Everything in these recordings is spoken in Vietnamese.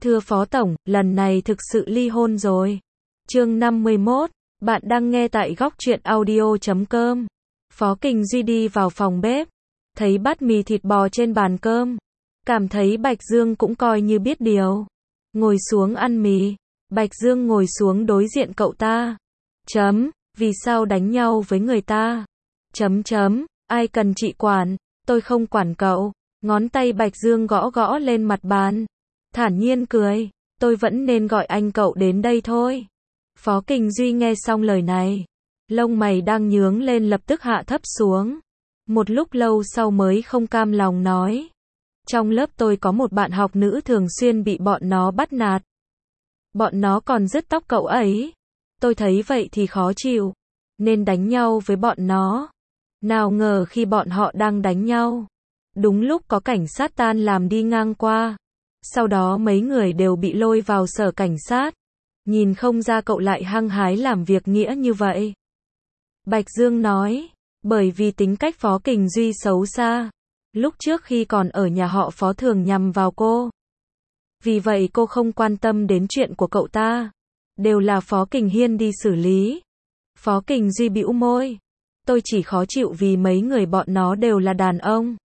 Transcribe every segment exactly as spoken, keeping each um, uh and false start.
Thưa Phó Tổng, lần này thực sự ly hôn rồi. Chương năm mươi mốt, bạn đang nghe tại góc truyện audio chấm com. Phó Kình Duy đi vào phòng bếp, thấy bát mì thịt bò trên bàn cơm, cảm thấy Bạch Dương cũng coi như biết điều. Ngồi xuống ăn mì, Bạch Dương ngồi xuống đối diện cậu ta. Chấm, vì sao đánh nhau với người ta? Chấm chấm, ai cần chị quản, tôi không quản cậu. Ngón tay Bạch Dương gõ gõ lên mặt bàn, thản nhiên cười, tôi vẫn nên gọi anh cậu đến đây thôi. Phó Kình Duy nghe xong lời này, lông mày đang nhướng lên lập tức hạ thấp xuống. Một lúc lâu sau mới không cam lòng nói, trong lớp tôi có một bạn học nữ thường xuyên bị bọn nó bắt nạt. Bọn nó còn rứt tóc cậu ấy. Tôi thấy vậy thì khó chịu, nên đánh nhau với bọn nó. Nào ngờ khi bọn họ đang đánh nhau, đúng lúc có cảnh sát tan làm đi ngang qua. Sau đó mấy người đều bị lôi vào sở cảnh sát. Nhìn không ra cậu lại hăng hái làm việc nghĩa như vậy. Bạch Dương nói, bởi vì tính cách Phó Kình Duy xấu xa. Lúc trước khi còn ở nhà họ Phó thường nhằm vào cô. Vì vậy cô không quan tâm đến chuyện của cậu ta. Đều là Phó Kình Hiên đi xử lý. Phó Kình Duy bĩu môi. Tôi chỉ khó chịu vì mấy người bọn nó đều là đàn ông.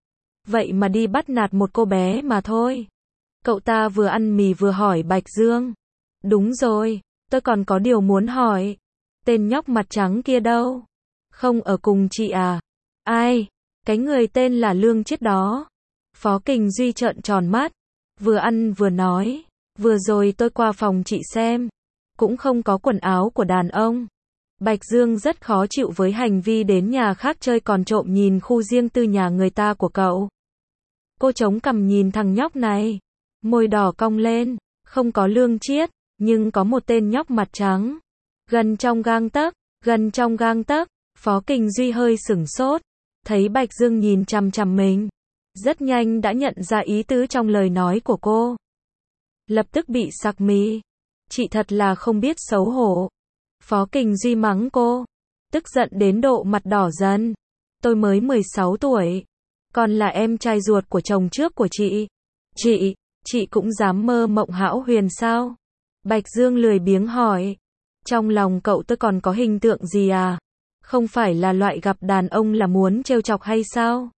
Vậy mà đi bắt nạt một cô bé mà thôi. Cậu ta vừa ăn mì vừa hỏi Bạch Dương. Đúng rồi, tôi còn có điều muốn hỏi. Tên nhóc mặt trắng kia đâu? Không ở cùng chị à? Ai? Cái người tên là Lương Chiết đó. Phó Kình Duy trợn tròn mắt, vừa ăn vừa nói, vừa rồi tôi qua phòng chị xem, cũng không có quần áo của đàn ông. Bạch Dương rất khó chịu với hành vi đến nhà khác chơi còn trộm nhìn khu riêng tư nhà người ta của cậu. Cô chống cằm nhìn thằng nhóc này, môi đỏ cong lên, không có Lương Chiết, nhưng có một tên nhóc mặt trắng. Gần trong gang tấc, gần trong gang tấc, Phó Kình Duy hơi sửng sốt, thấy Bạch Dương nhìn chằm chằm mình, rất nhanh đã nhận ra ý tứ trong lời nói của cô. Lập tức bị sặc mì. Chị thật là không biết xấu hổ. Phó Kình Duy mắng cô, tức giận đến độ mặt đỏ dần. Tôi mới mười sáu tuổi, còn là em trai ruột của chồng trước của chị. Chị, chị cũng dám mơ mộng hão huyền sao? Bạch Dương lười biếng hỏi. Trong lòng cậu tôi còn có hình tượng gì à? Không phải là loại gặp đàn ông là muốn trêu chọc hay sao?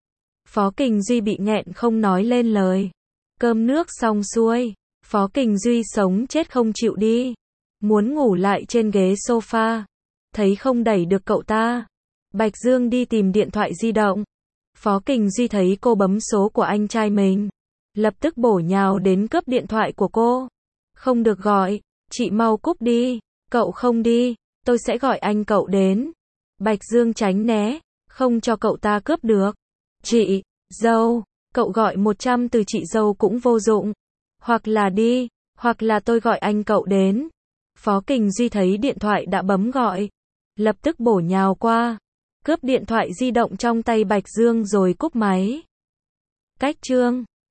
Phó Kình Duy bị nghẹn không nói lên lời. Cơm nước xong xuôi, Phó Kình Duy sống chết không chịu đi. Muốn ngủ lại trên ghế sofa. Thấy không đẩy được cậu ta. Bạch Dương đi tìm điện thoại di động. Phó Kình Duy thấy cô bấm số của anh trai mình, lập tức bổ nhào đến cướp điện thoại của cô. Không được gọi, chị mau cúp đi. Cậu không đi, tôi sẽ gọi anh cậu đến. Bạch Dương tránh né, không cho cậu ta cướp được. Chị, dâu, cậu gọi một trăm từ chị dâu cũng vô dụng. Hoặc là đi, hoặc là tôi gọi anh cậu đến. Phó Kình Duy thấy điện thoại đã bấm gọi, lập tức bổ nhào qua, cướp điện thoại di động trong tay Bạch Dương rồi cúp máy. Cách chương